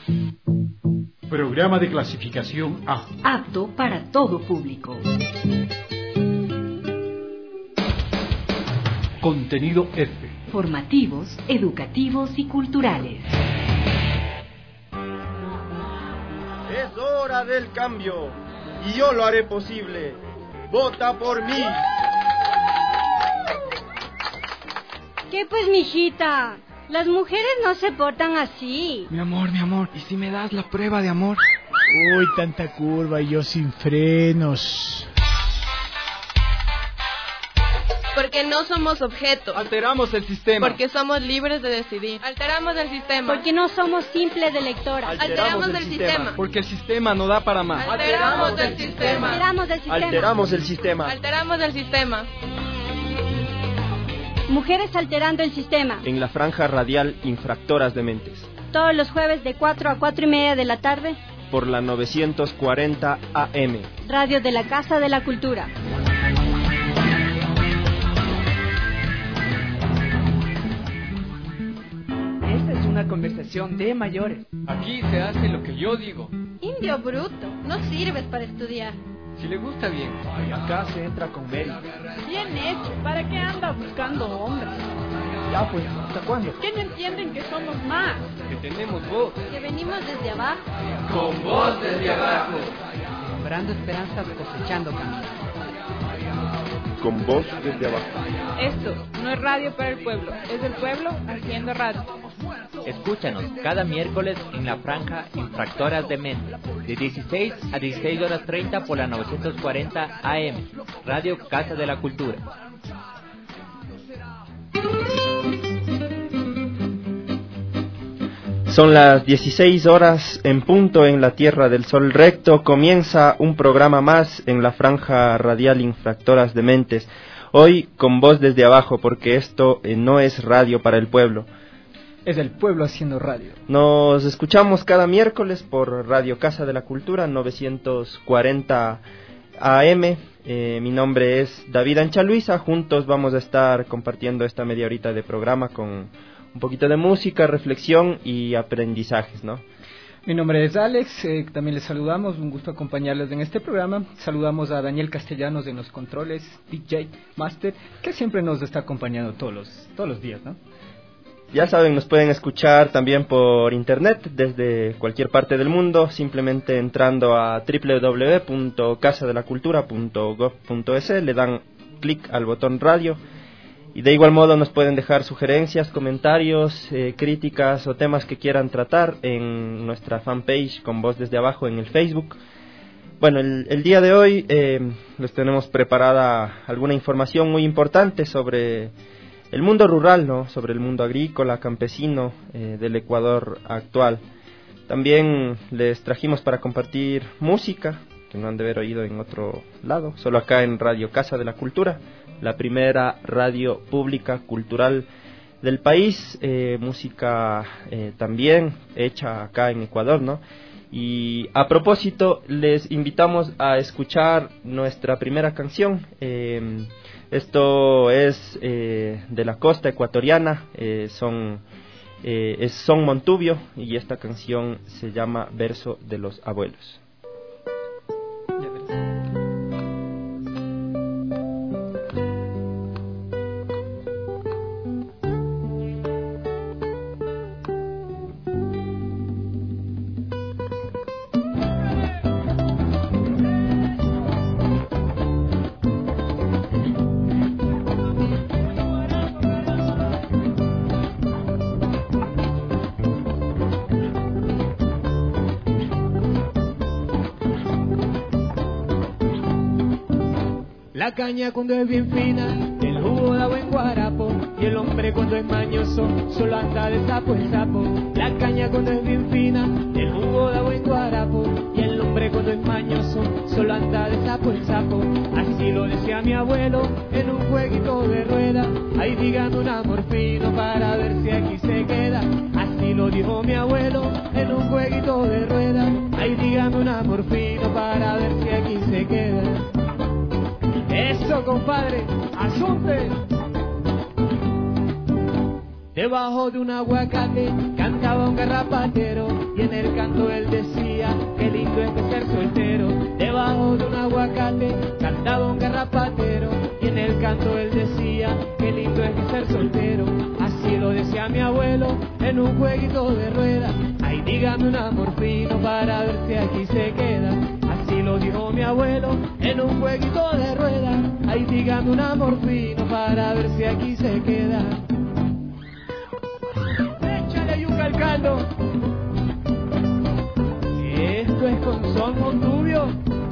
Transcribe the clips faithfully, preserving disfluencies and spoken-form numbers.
Programa de clasificación A. Apto para todo público. Contenido F. Formativos, educativos y culturales. Es hora del cambio y yo lo haré posible. ¡Vota por mí! ¿Qué pues, mijita? Las mujeres no se portan así. Mi amor, mi amor, ¿y si me das la prueba de amor? Uy, tanta curva y yo sin frenos. Porque no somos objetos. Alteramos el sistema. Porque somos libres de decidir. Alteramos el sistema. Porque no somos simples electoras. Alteramos, Alteramos el, el sistema. sistema. Porque el sistema no da para más. Alteramos el sistema. Alteramos el sistema. Alteramos el sistema. Alteramos el sistema. Mujeres alterando el sistema. En la franja radial Infractoras de Mentes. Todos los jueves de cuatro a cuatro y media de la tarde. Por la novecientos cuarenta A M. Radio de la Casa de la Cultura. Esta es una conversación de mayores. Aquí se hace lo que yo digo. Indio bruto, no sirves para estudiar. Si le gusta bien. Ay, acá se entra con mérito. Bien hecho. ¿Para qué anda buscando hombres? Ya pues, ¿hasta cuándo? ¿Qué no entienden que somos más? Que tenemos voz. Que venimos desde abajo. Con voz desde abajo. Sembrando esperanzas, cosechando caminos. Con voz desde abajo. Esto no es radio para el pueblo, es el pueblo haciendo radio. Escúchanos cada miércoles en la franja Infractoras de Mente, de dieciséis a dieciséis horas treinta por la novecientos cuarenta A M, Radio Casa de la Cultura. Son las dieciséis horas en punto en la Tierra del Sol Recto. Comienza un programa más en la franja radial Infractoras de Mentes. Hoy con voz desde abajo, porque esto eh, no es radio para el pueblo. Es el pueblo haciendo radio. Nos escuchamos cada miércoles por Radio Casa de la Cultura, novecientos cuarenta A M. Eh, mi nombre es David Ancha Luisa. Juntos vamos a estar compartiendo esta media horita de programa con un poquito de música, reflexión y aprendizajes, ¿no? Mi nombre es Alex, eh, también les saludamos, un gusto acompañarles en este programa. Saludamos a Daniel Castellanos en los controles, D J, Master, que siempre nos está acompañando todos los, todos los días, ¿no? Ya saben, nos pueden escuchar también por internet desde cualquier parte del mundo, simplemente entrando a doble u doble u doble u punto casa de la cultura punto gob punto es, le dan clic al botón radio y de igual modo nos pueden dejar sugerencias, comentarios, eh, críticas o temas que quieran tratar en nuestra fanpage con voz desde abajo en el Facebook. Bueno, el, el día de hoy eh, les tenemos preparada alguna información muy importante sobre el mundo rural, ¿no? Sobre el mundo agrícola, campesino eh, del Ecuador actual. También les trajimos para compartir música, que no han de haber oído en otro lado, solo acá en Radio Casa de la Cultura, la primera radio pública cultural del país, eh, música eh, también hecha acá en Ecuador, ¿no? Y a propósito, les invitamos a escuchar nuestra primera canción. Eh, esto es eh, de la costa ecuatoriana, eh, son, eh, es Son Montubio, y esta canción se llama Verso de los Abuelos. La caña cuando es bien fina, el jugo da buen guarapo. Y el hombre cuando es mañoso, solo anda de sapo en sapo. La caña cuando es bien fina, el jugo da buen guarapo. Y el hombre cuando es mañoso, solo anda de sapo en sapo. Así lo decía mi abuelo, en un jueguito de rueda. Ahí dígame un amor fino para ver si aquí se queda. Así lo dijo mi abuelo, en un jueguito de rueda. Ahí dígame un amor fino para ver si aquí se queda. Eso, compadre, asunte. Debajo de un aguacate cantaba un garrapatero y en el canto él decía, qué lindo es que ser soltero. Debajo de un aguacate cantaba un garrapatero. Y en el canto él decía, qué lindo es que ser soltero. Así lo decía mi abuelo en un jueguito de rueda. Ay, dígame un amor fino para ver si aquí se queda. Así lo dijo mi abuelo en un jueguito de rueda. Ay, dígame un amor fino para ver si aquí se queda. Échale yuca al caldo. Esto es con son Montubio.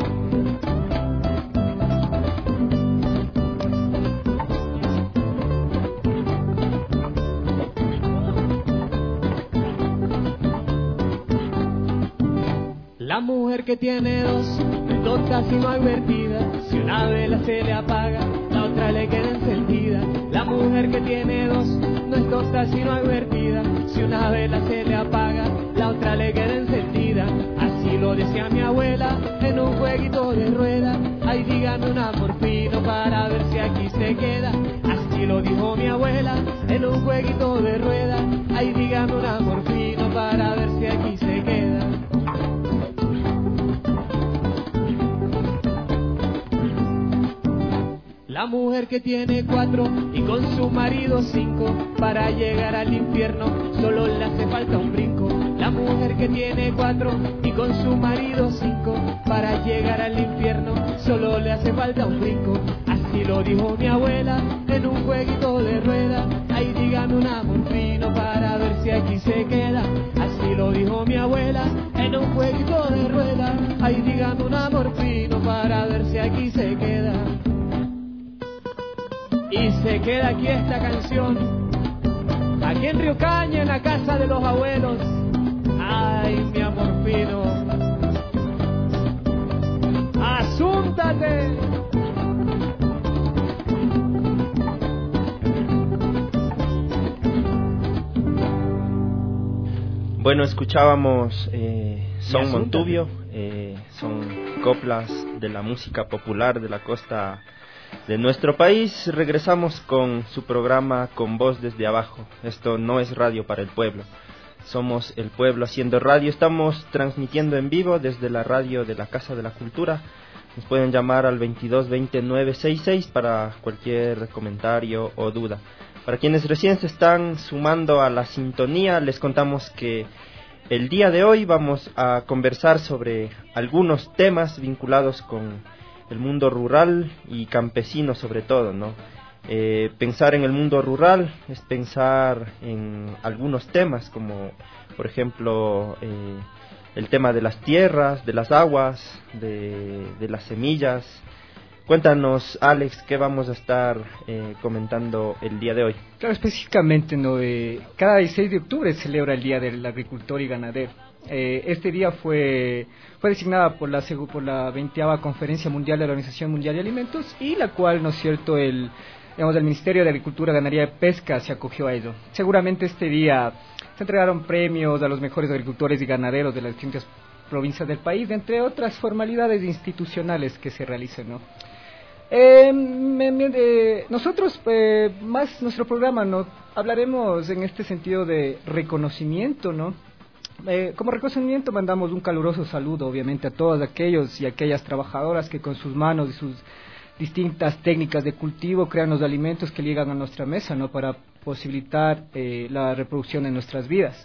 La mujer que tiene dos no es tonta sino advertida. Si una vela se le apaga, la otra le queda encendida. La mujer que tiene dos no es tonta sino advertida. Si una vela se le apaga, la otra le queda encendida. Así lo decía mi abuela en un jueguito de rueda. Ay, dígame un amor fino para ver si aquí se queda. Así lo dijo mi abuela en un jueguito de rueda. Ay, dígame un amor fino para ver si aquí se queda. La mujer que tiene cuatro y con su marido cinco, para llegar al infierno solo le hace falta un brinco. La mujer que tiene cuatro y con su marido cinco, para llegar al infierno solo le hace falta un brinco. Así lo dijo mi abuela en un jueguito de rueda. Ay, dígame un amor fino para ver si aquí se queda. Así lo dijo mi abuela en un jueguito de rueda. Ay, dígame un amor fino para ver si aquí se queda. Y se queda aquí esta canción, aquí en Río Caña, en la casa de los abuelos. Ay, mi amor fino, asúntate. Bueno, escuchábamos eh, Son Montubio, eh, son coplas de la música popular de la costa de nuestro país. Regresamos con su programa Con Voz desde Abajo. Esto no es radio para el pueblo, somos el pueblo haciendo radio. Estamos transmitiendo en vivo desde la radio de la Casa de la Cultura. Nos pueden llamar al veintidós veinte nueve sesenta y seis para cualquier comentario o duda. Para quienes recién se están sumando a la sintonía, les contamos que el día de hoy vamos a conversar sobre algunos temas vinculados con el mundo rural y campesino sobre todo, ¿no? Eh, pensar en el mundo rural es pensar en algunos temas como, por ejemplo, eh, el tema de las tierras, de las aguas, de, de las semillas. Cuéntanos, Alex, ¿qué vamos a estar eh, comentando el día de hoy? Claro, específicamente, ¿no? Eh, cada dieciséis de octubre se celebra el Día del Agricultor y Ganadero. Eh, este día fue fue designada por la por la veinteava Conferencia Mundial de la Organización Mundial de Alimentos, y la cual, ¿no es cierto?, el digamos el Ministerio de Agricultura, Ganadería y Pesca se acogió a ello. Seguramente este día se entregaron premios a los mejores agricultores y ganaderos de las distintas provincias del país, entre otras formalidades institucionales que se realizan, ¿no? Eh, me, me, eh, nosotros, eh, más nuestro programa, ¿no?, hablaremos en este sentido de reconocimiento, ¿no? Eh, como reconocimiento mandamos un caluroso saludo, obviamente, a todos aquellos y aquellas trabajadoras que con sus manos y sus distintas técnicas de cultivo crean los alimentos que llegan a nuestra mesa, ¿no?, para posibilitar eh, la reproducción de nuestras vidas.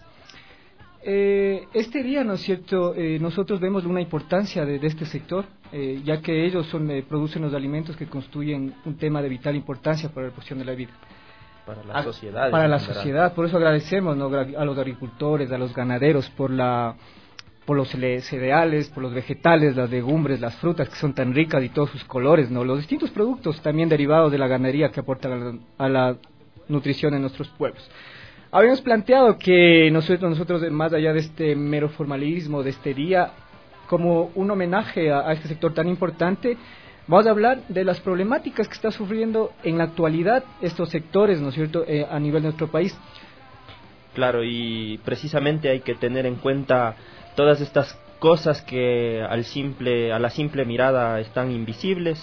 Eh, este día, ¿no es cierto?, eh, nosotros vemos una importancia de, de este sector, eh, ya que ellos son, eh, producen los alimentos que constituyen un tema de vital importancia para la reproducción de la vida. Para la sociedad. Para la sociedad, por eso agradecemos, ¿no?, a los agricultores, a los ganaderos, por la por los cereales, por los vegetales, las legumbres, las frutas que son tan ricas y todos sus colores, ¿no?, los distintos productos también derivados de la ganadería que aportan a la, a la nutrición en nuestros pueblos. Habíamos planteado que nosotros, nosotros, más allá de este mero formalismo de este día, como un homenaje a, a este sector tan importante, vamos a hablar de las problemáticas que está sufriendo en la actualidad estos sectores, ¿no es cierto?, eh, a nivel de nuestro país. Claro, y precisamente hay que tener en cuenta todas estas cosas que al simple, a la simple mirada están invisibles,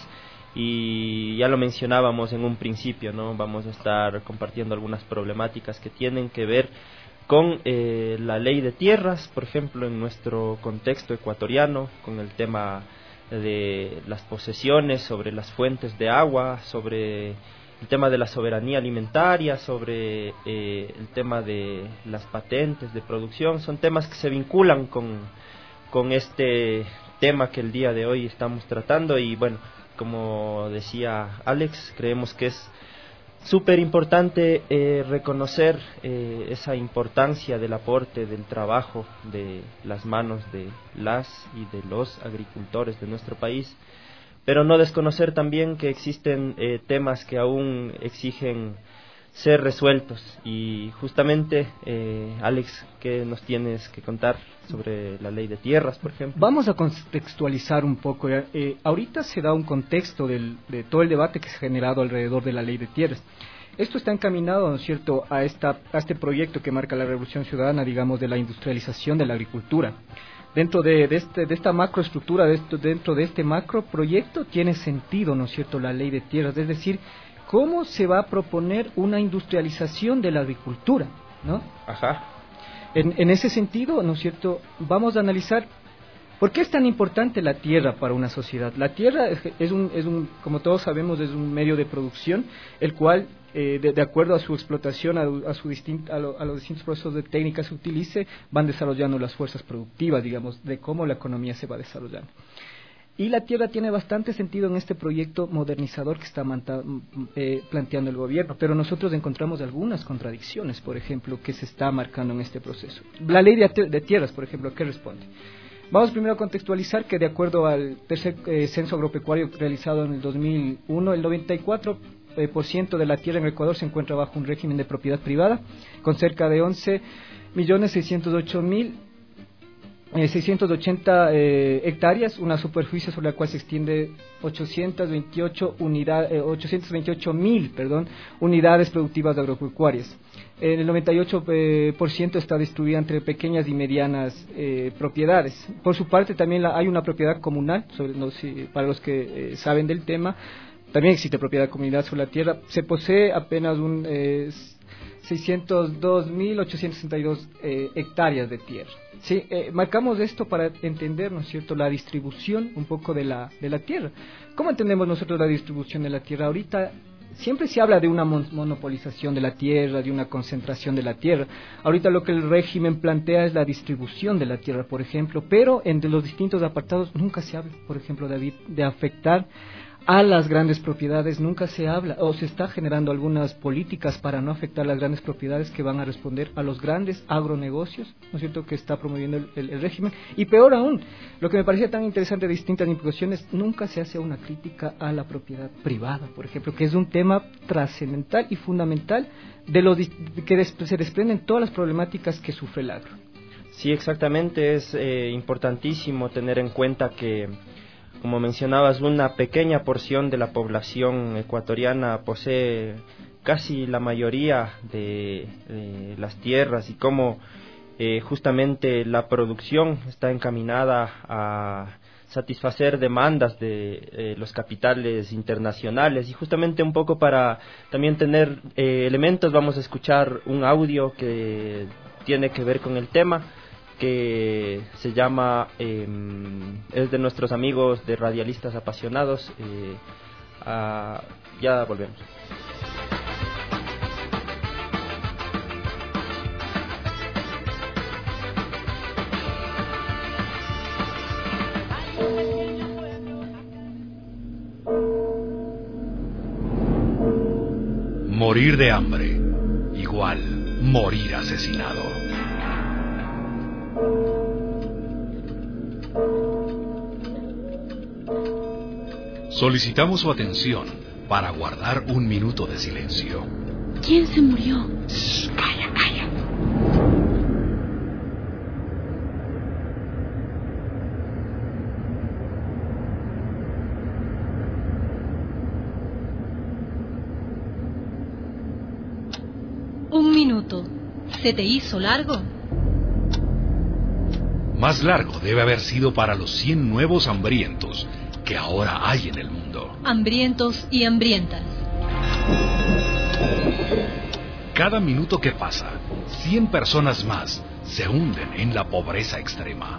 y ya lo mencionábamos en un principio, ¿no? Vamos a estar compartiendo algunas problemáticas que tienen que ver con eh, la ley de tierras, por ejemplo, en nuestro contexto ecuatoriano, con el tema de las posesiones sobre las fuentes de agua, sobre el tema de la soberanía alimentaria, sobre eh, el tema de las patentes de producción. Son temas que se vinculan con, con este tema que el día de hoy estamos tratando y bueno, como decía Alex, creemos que es súper importante eh, reconocer eh, esa importancia del aporte del trabajo de las manos de las y de los agricultores de nuestro país, pero no desconocer también que existen eh, temas que aún exigen ser resueltos. Y justamente, eh, Alex, ¿qué nos tienes que contar sobre la ley de tierras, por ejemplo? Vamos a contextualizar un poco. Eh, ahorita se da un contexto del, de todo el debate que se ha generado alrededor de la ley de tierras. Esto está encaminado, ¿no es cierto?, a, esta, a este proyecto que marca la revolución ciudadana, digamos, de la industrialización de la agricultura. Dentro de, de, este, de esta macroestructura, de esto, dentro de este macroproyecto, tiene sentido, ¿no es cierto?, la ley de tierras, es decir, cómo se va a proponer una industrialización de la agricultura, ¿no? Ajá. En, en ese sentido, ¿no es cierto?, vamos a analizar por qué es tan importante la tierra para una sociedad. La tierra es un, es un como todos sabemos, es un medio de producción, el cual, eh, de, de acuerdo a su explotación, a, a, su distin, a, lo, a los distintos procesos de técnica que se utilice, van desarrollando las fuerzas productivas, digamos, de cómo la economía se va desarrollando. Y la tierra tiene bastante sentido en este proyecto modernizador que está manta, eh, planteando el gobierno, pero nosotros encontramos algunas contradicciones, por ejemplo, que se está marcando en este proceso. La ley de, de tierras, por ejemplo, ¿a qué responde? Vamos primero a contextualizar que de acuerdo al tercer eh, censo agropecuario realizado en el dos mil uno, el noventa y cuatro por ciento de la tierra en Ecuador se encuentra bajo un régimen de propiedad privada, con cerca de once millones seiscientos ocho mil seiscientos ochenta eh, hectáreas, una superficie sobre la cual se extiende ochocientos veintiocho unidades, eh, ochocientos veintiocho mil, perdón, unidades productivas agropecuarias. En el noventa y ocho por ciento está distribuida entre pequeñas y medianas eh, propiedades. Por su parte, también la, hay una propiedad comunal, sobre, no sé, para los que eh, saben del tema, también existe propiedad comunal sobre la tierra. Se posee apenas un eh, seiscientos dos mil ochocientos sesenta y dos eh, hectáreas de tierra. Sí, eh, marcamos esto para entender, ¿no es cierto?, la distribución un poco de la de la tierra. ¿Cómo entendemos nosotros la distribución de la tierra? Ahorita siempre se habla de una mon monopolización de la tierra, de una concentración de la tierra. Ahorita lo que el régimen plantea es la distribución de la tierra, por ejemplo, pero entre los distintos apartados nunca se habla, por ejemplo, David, de afectar a las grandes propiedades, nunca se habla, o se está generando algunas políticas para no afectar las grandes propiedades que van a responder a los grandes agronegocios, ¿no es cierto?, que está promoviendo el, el, el régimen. Y peor aún, lo que me parecía tan interesante de distintas implicaciones, nunca se hace una crítica a la propiedad privada, por ejemplo, que es un tema trascendental y fundamental de los que des, se desprenden todas las problemáticas que sufre el agro. Sí, exactamente, es eh, importantísimo tener en cuenta que, como mencionabas, una pequeña porción de la población ecuatoriana posee casi la mayoría de, de las tierras y cómo eh, justamente la producción está encaminada a satisfacer demandas de eh, los capitales internacionales. Y justamente un poco para también tener eh, elementos, vamos a escuchar un audio que tiene que ver con el tema, que se llama, eh, es de nuestros amigos de Radialistas Apasionados. Eh, ah, ya volvemos. Morir de hambre, igual morir asesinado. Solicitamos su atención para guardar un minuto de silencio. ¿Quién se murió? Shh, calla, calla. Un minuto. ¿Se te hizo largo? Más largo debe haber sido para los cien nuevos hambrientos que ahora hay en el mundo. Hambrientos y hambrientas. Cada minuto que pasa cien personas más se hunden en la pobreza extrema.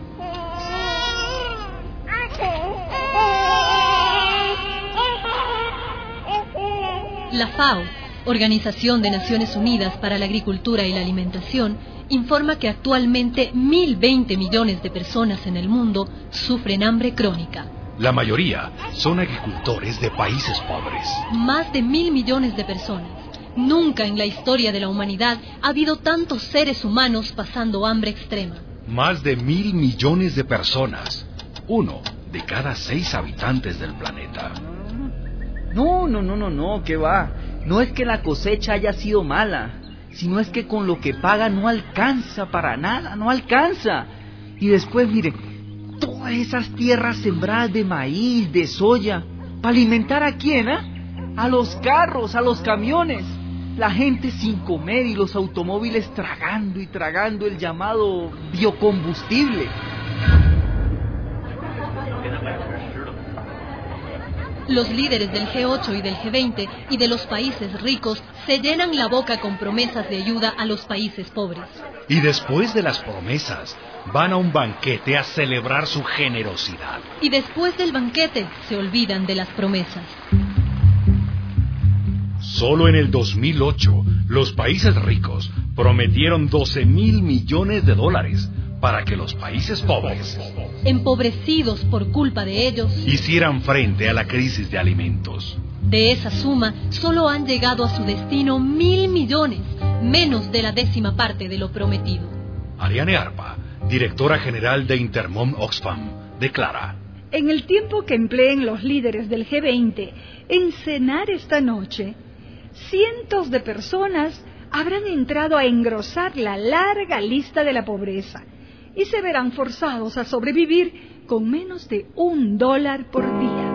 La FAO, Organización de Naciones Unidas para la Agricultura y la Alimentación, informa que actualmente mil veinte millones de personas en el mundo sufren hambre crónica. La mayoría son agricultores de países pobres. Más de mil millones de personas. Nunca en la historia de la humanidad ha habido tantos seres humanos pasando hambre extrema. Más de mil millones de personas. Uno de cada seis habitantes del planeta. No, no, no, no, no, ¿qué va? No es que la cosecha haya sido mala, sino es que con lo que paga no alcanza para nada, no alcanza. Y después, mire, todas esas tierras sembradas de maíz, de soya, ¿para alimentar a quién, eh? A los carros, a los camiones. La gente sin comer y los automóviles tragando y tragando el llamado biocombustible. Los líderes del G ocho y del G veinte y de los países ricos se llenan la boca con promesas de ayuda a los países pobres. Y después de las promesas, van a un banquete a celebrar su generosidad. Y después del banquete, se olvidan de las promesas. Solo en el dos mil ocho, los países ricos prometieron doce mil millones de dólares para que los países pobres, empobrecidos por culpa de ellos, hicieran frente a la crisis de alimentos. De esa suma, solo han llegado a su destino mil millones, menos de la décima parte de lo prometido. Ariane Arpa, directora general de Intermón Oxfam, declara: en el tiempo que empleen los líderes del G veinte en cenar esta noche, cientos de personas habrán entrado a engrosar la larga lista de la pobreza y se verán forzados a sobrevivir con menos de un dólar por día.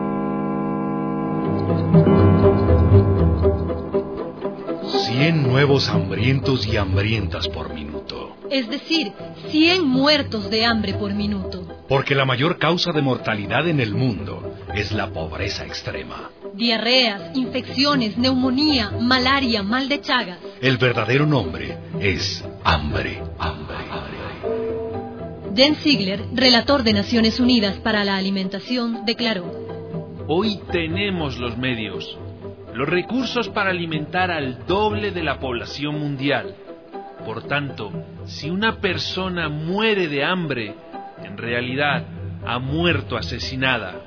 Cien nuevos hambrientos y hambrientas por minuto. Es decir, cien muertos de hambre por minuto. Porque la mayor causa de mortalidad en el mundo es la pobreza extrema. Diarreas, infecciones, neumonía, malaria, mal de Chagas. El verdadero nombre es hambre, hambre, hambre. Jens Ziegler, relator de Naciones Unidas para la Alimentación, declaró: hoy tenemos los medios, los recursos para alimentar al doble de la población mundial. Por tanto, si una persona muere de hambre, en realidad ha muerto asesinada.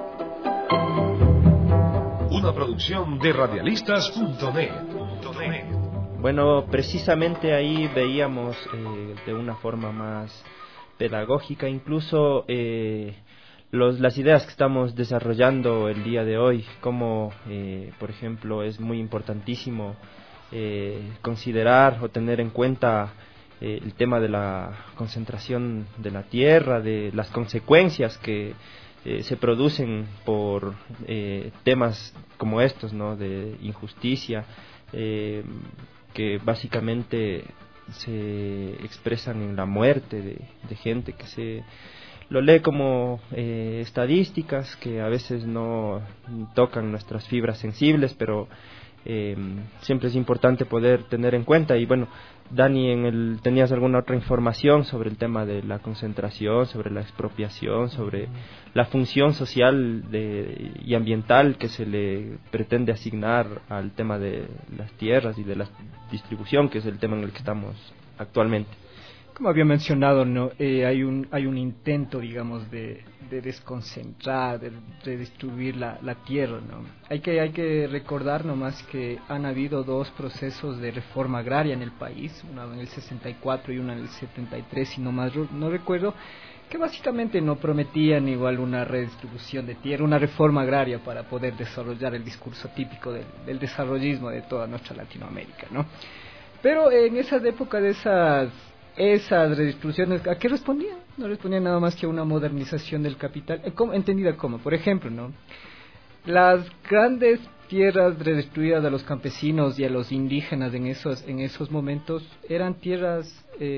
Una producción de radialistas punto net. Bueno, precisamente ahí veíamos eh, de una forma más pedagógica incluso eh, los, las ideas que estamos desarrollando el día de hoy, como eh, por ejemplo es muy importantísimo eh, considerar o tener en cuenta eh, el tema de la concentración de la tierra, de las consecuencias que eh, se producen por eh, temas como estos, ¿no? De injusticia, eh, que básicamente se expresan en la muerte de, de gente que se lo lee como eh, estadísticas que a veces no tocan nuestras fibras sensibles, pero eh, siempre es importante poder tener en cuenta. Y bueno, Dani, en el, ¿tenías alguna otra información sobre el tema de la concentración, sobre la expropiación, sobre la función social de, y ambiental que se le pretende asignar al tema de las tierras y de la distribución, que es el tema en el que estamos actualmente? Como había mencionado, no, eh, hay un hay un intento, digamos, de, de desconcentrar, de, de distribuir la, la tierra, ¿no? Hay que hay que recordar nomás que han habido dos procesos de reforma agraria en el país, uno en el sesenta y cuatro y uno en el setenta y tres, si no más no recuerdo, que básicamente no prometían igual una redistribución de tierra, una reforma agraria para poder desarrollar el discurso típico del, del desarrollismo de toda nuestra Latinoamérica, ¿no? Pero en esa época de esas esas redistribuciones, ¿a qué respondían? No respondían nada más que a una modernización del capital, ¿cómo? Entendida como, por ejemplo, ¿no? Las grandes tierras redistribuidas a los campesinos y a los indígenas en esos en esos momentos eran tierras eh,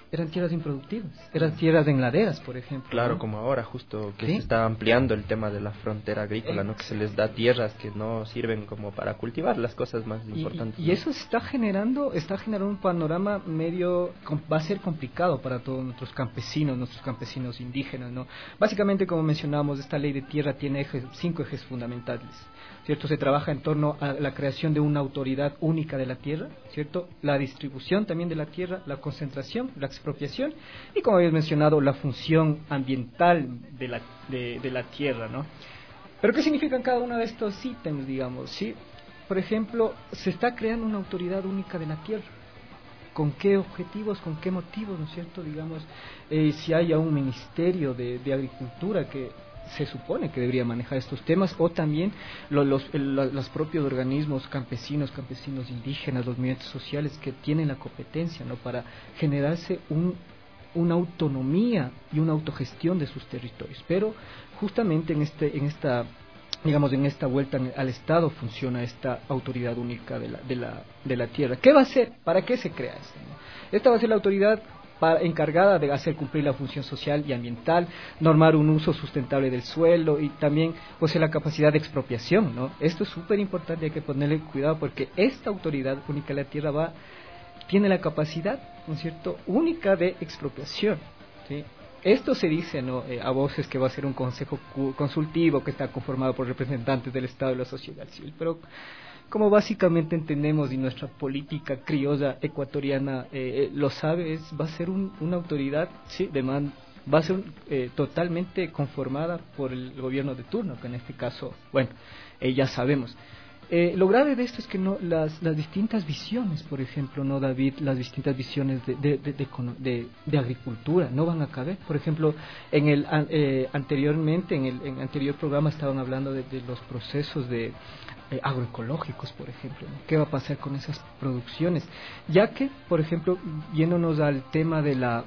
eran tierras improductivas, eran tierras en laderas, por ejemplo. Claro, ¿no? como ahora, justo que ¿Sí? se está ampliando el tema de la frontera agrícola, ¿no? Que se les da tierras que no sirven como para cultivar las cosas más importantes. Y, y, y eso está generando, está generando un panorama medio, va a ser complicado para todos nuestros campesinos, nuestros campesinos indígenas, ¿no? Básicamente, como mencionábamos, esta ley de tierra tiene ejes, cinco ejes fundamentales, ¿cierto? Se trabaja en torno a la creación de una autoridad única de la tierra, ¿cierto? La distribución también de la tierra, la concentración, la expropiación y, como habías mencionado, la función ambiental de la, de, de la tierra, ¿no? Pero ¿qué significan cada uno de estos ítems, digamos? ¿Sí? Por ejemplo, se está creando una autoridad única de la tierra. ¿Con qué objetivos, con qué motivos, ¿no es cierto? Digamos, eh, si hay un ministerio de, de agricultura que se supone que debería manejar estos temas, o también lo, los, el, los propios organismos campesinos, campesinos indígenas, los movimientos sociales que tienen la competencia, ¿no? Para generarse un, una autonomía y una autogestión de sus territorios. Pero justamente en este, en esta, digamos, en esta vuelta al Estado funciona esta autoridad única de la, de la, de la tierra. ¿Qué va a hacer? ¿Para qué se crea esto, no? Esta va a ser la autoridad Para, encargada de hacer cumplir la función social y ambiental, normar un uso sustentable del suelo y también posee la capacidad de expropiación, ¿no? Esto es súper importante, hay que ponerle cuidado porque esta autoridad única de la tierra va, tiene la capacidad, ¿no es cierto?, única de expropiación, ¿sí? Esto se dice, ¿no?, eh, a voces que va a ser un consejo consultivo que está conformado por representantes del Estado y la sociedad civil, pero como básicamente entendemos y nuestra política criolla ecuatoriana eh, lo sabe, es, va a ser un, una autoridad, sí, de man, va a ser eh, totalmente conformada por el gobierno de turno, que en este caso, bueno, eh, ya sabemos. Eh, lo grave de esto es que no las, las distintas visiones, por ejemplo, no David, las distintas visiones de, de, de, de, de, de agricultura no van a caber. Por ejemplo, en el eh, anteriormente, en el en anterior programa estaban hablando de, de los procesos de eh, agroecológicos, por ejemplo, ¿no? ¿Qué va a pasar con esas producciones? Ya que, por ejemplo, yéndonos al tema de la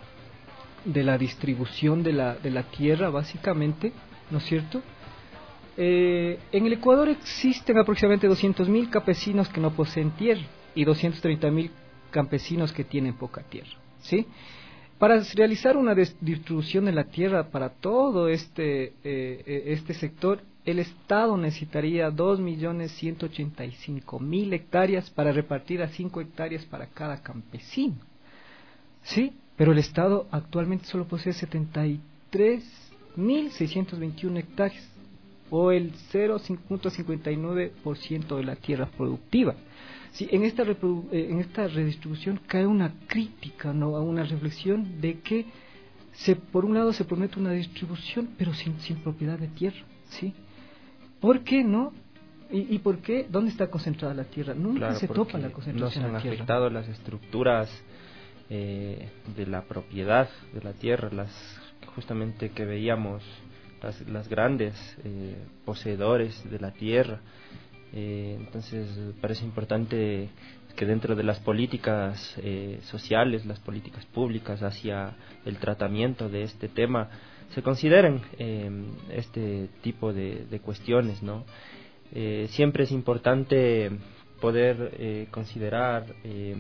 de la distribución de la de la tierra, básicamente, ¿no es cierto? Eh, en el Ecuador existen aproximadamente doscientos mil campesinos que no poseen tierra y doscientos treinta mil campesinos que tienen poca tierra, ¿sí? Para realizar una distribución de la tierra para todo este eh, este sector, el Estado necesitaría dos millones ciento ochenta y cinco mil hectáreas para repartir a cinco hectáreas para cada campesino, ¿sí? Pero el Estado actualmente solo posee setenta y tres mil seiscientos veintiuno hectáreas, o el cero punto cincuenta y nueve por ciento de la tierra productiva. Sí, en esta reprodu en esta redistribución cae una crítica, ¿no?, a una reflexión de que se, por un lado se promete una distribución, pero sin, sin propiedad de tierra, ¿sí? ¿Por qué no? ¿Y, y por qué? ¿Dónde está concentrada la tierra? Nunca claro, se topa la concentración de la tierra. No se han afectado las estructuras eh, de la propiedad de la tierra, las justamente que veíamos, las, las grandes eh, poseedores de la tierra. Eh, entonces parece importante que dentro de las políticas eh, sociales, las políticas públicas hacia el tratamiento de este tema, se consideren eh, este tipo de, de cuestiones, ¿no? Eh, siempre es importante poder eh, considerar eh,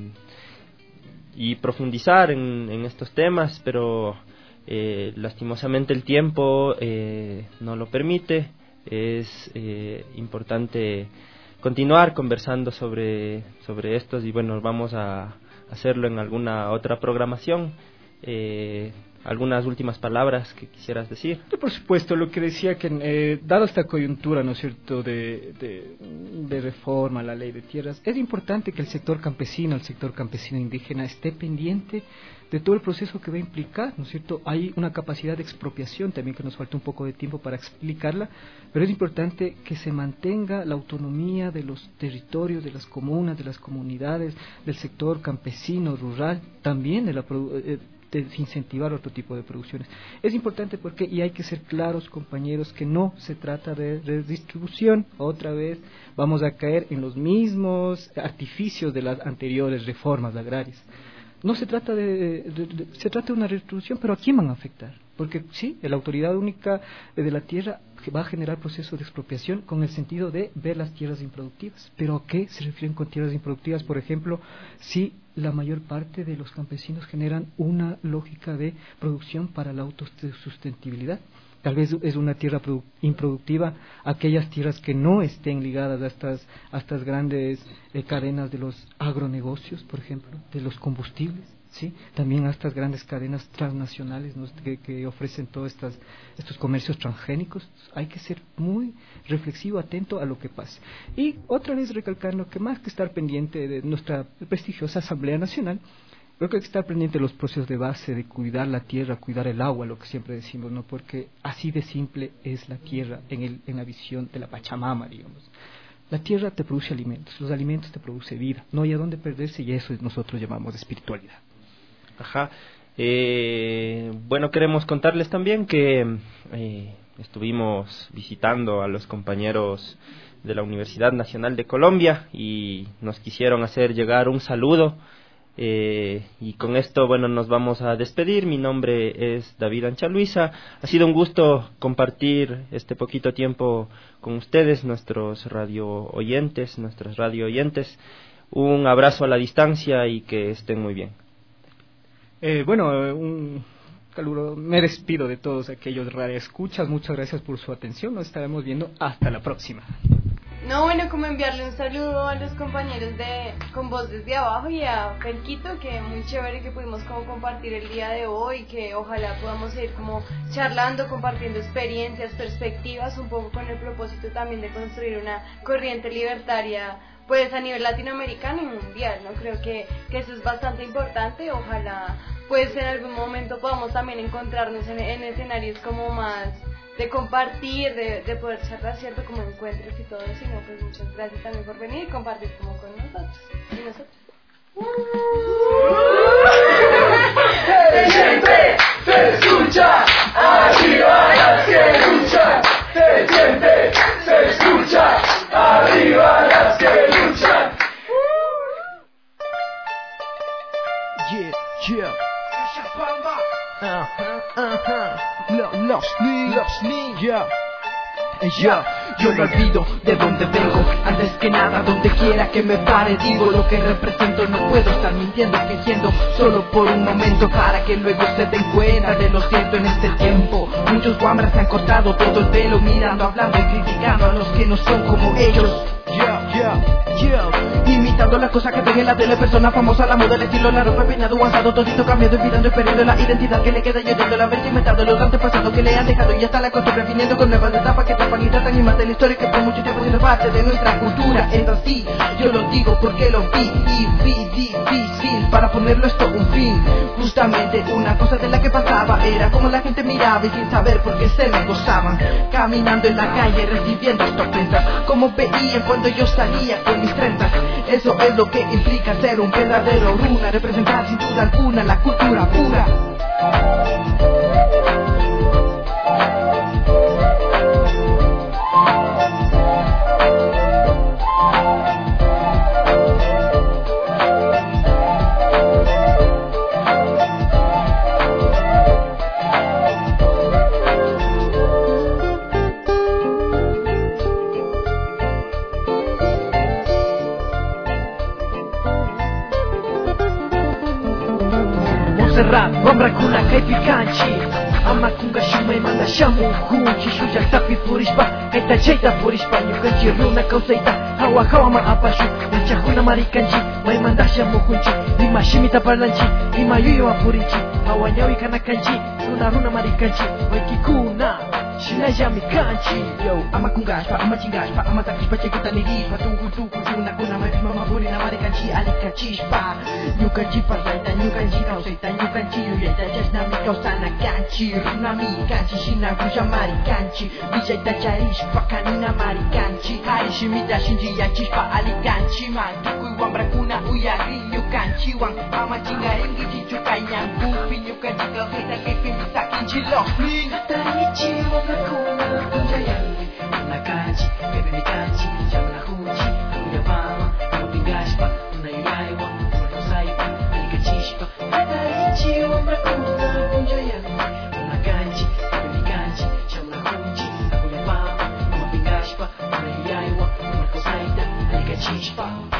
y profundizar en, en estos temas, pero Eh, lastimosamente el tiempo eh, no lo permite. Es eh, importante continuar conversando sobre, sobre estos y bueno, vamos a hacerlo en alguna otra programación. Eh, ¿Algunas últimas palabras que quisieras decir? Sí, por supuesto, lo que decía que, eh, dado esta coyuntura, ¿no es cierto?, de, de, de reforma a la ley de tierras, es importante que el sector campesino, el sector campesino indígena, esté pendiente de todo el proceso que va a implicar, ¿no es cierto? Hay una capacidad de expropiación también que nos falta un poco de tiempo para explicarla, pero es importante que se mantenga la autonomía de los territorios, de las comunas, de las comunidades, del sector campesino, rural, también de la eh, de incentivar otro tipo de producciones. Es importante porque, y hay que ser claros, compañeros, que no se trata de redistribución. Otra vez vamos a caer en los mismos artificios de las anteriores reformas agrarias. No se trata de, de, de se trata de una redistribución, pero ¿a quién van a afectar? Porque sí, la autoridad única de la tierra va a generar procesos de expropiación con el sentido de ver las tierras improductivas. ¿Pero a qué se refieren con tierras improductivas? Por ejemplo, si la mayor parte de los campesinos generan una lógica de producción para la autosustentabilidad. Tal vez es una tierra improductiva, aquellas tierras que no estén ligadas a estas, a estas grandes eh, cadenas de los agronegocios, por ejemplo, de los combustibles, ¿sí? También a estas grandes cadenas transnacionales, ¿no? que, que ofrecen todos estas, estos comercios transgénicos. Hay que ser muy reflexivo, atento a lo que pasa. Y otra vez recalcando que más que estar pendiente de nuestra prestigiosa Asamblea Nacional, creo que hay que estar pendiente de los procesos de base, de cuidar la tierra, cuidar el agua, lo que siempre decimos, ¿no? Porque así de simple es la tierra en, el, en la visión de la Pachamama, digamos. La tierra te produce alimentos, los alimentos te producen vida, no hay a dónde perderse, y eso nosotros llamamos espiritualidad. Ajá. Eh, bueno, queremos contarles también que eh, estuvimos visitando a los compañeros de la Universidad Nacional de Colombia y nos quisieron hacer llegar un saludo. Eh, y con esto, bueno, nos vamos a despedir. Mi nombre es David Anchaluisa. Ha sido un gusto compartir este poquito tiempo con ustedes, nuestros radio oyentes, nuestros radio oyentes. Un abrazo a la distancia y que estén muy bien. Eh, bueno, un saludo. Me despido de todos aquellos radioescuchas. Muchas gracias por su atención. Nos estaremos viendo hasta la próxima. No, bueno, como enviarle un saludo a los compañeros de Con Voz Desde Abajo y a Felquito, que muy chévere que pudimos como compartir el día de hoy, que ojalá podamos ir como charlando, compartiendo experiencias, perspectivas, un poco con el propósito también de construir una corriente libertaria pues a nivel latinoamericano y mundial, ¿no? Creo que, que eso es bastante importante. Ojalá pues en algún momento podamos también encontrarnos en, en escenarios como más de compartir, de, de poder charlar, ¿cierto? Como encuentros y todo eso. Y no, pues muchas gracias también por venir y compartir como con nosotros. Y nosotros. Se siente, se escucha, arriba las que luchan. Se siente, se escucha, arriba las que luchan. Yeah, yeah. Uh-huh, uh-huh. Lo, los ni, los ni, yeah. Yeah. Yo no olvido de dónde vengo, antes que nada donde quiera que me pare digo lo que represento, no puedo estar mintiendo, fingiendo solo por un momento para que luego se den cuenta de lo cierto en este tiempo. Muchos guambras se han cortado todo el pelo mirando, hablando y criticando a los que no son como ellos. Yeah, yeah, yeah. Imitando las cosas que ven en la tele, persona famosa, la moda, el estilo, la ropa, peinado, avanzado, todito cambiando, olvidando y perdiendo la identidad que le queda, llorando la vez inventando los antepasados que le han dejado y hasta la costumbre viniendo con nuevas etapas que tapan y tratan y matan la historia que por mucho tiempo ha sido parte de nuestra cultura. Es así, yo lo digo porque lo vi y vi difícil para ponerlo esto un fin. Justamente una cosa de la que pasaba era como la gente miraba y sin saber por qué se me gozaban, caminando en la calle recibiendo esta ofensa, como veían cuando yo salía con mis trenzas. Eso es lo que implica ser un verdadero runa, representar sin duda alguna la cultura pura. Wambra kuna kaipi kanchi Ama kunga shumai manga shamu Hunchi shuja tapi purishpa Kaita chaita purishpa Nyukanchi runa kausaita Hawa hawa ma apashu Nacha huna mari kanchi Mai manda shamu hunchi Lima shimita parlanchi Lima yuyo wa purinchi Hawa nyawi kana kanchi Runa runa mari kanchi Mai kikuna Shina jami kanchi Yo ama kungashpa Ama chingashpa Ama takishpa chekita nigishpa Tungu tuku juna kuna mai pima maburi na mari kanchi Alikachishpa Nyukanchi parlaita Nyukanchi kausaita Nyukanchi yuyaita Jasna mi kausana kanchi Runa mi kanchi Shina guja mari kanchi Vijaita charishpa Kanina mari kanchi Harishi mita shinji yachishpa Alikanchi Mantuku wambra kuna uyari Nyukanchi wang Ama chingaringi Chichukai nyambu Nyukanchi kausaita Kepi mitakinchi Lofli Tarichi wambra kuna Kunjayani Una kanchi Kepi mikanchi Shamna huchi Kuya mama Ama pingashpa Una yuraiwa Uma kausaipa Alikachishpa Tarichi wambra kuna Kunjayani Una kanchi Kepi mikanchi Shamna huchi Kuya mama Ama pingashpa Una yuraiwa Uma kausaita Alikachishpa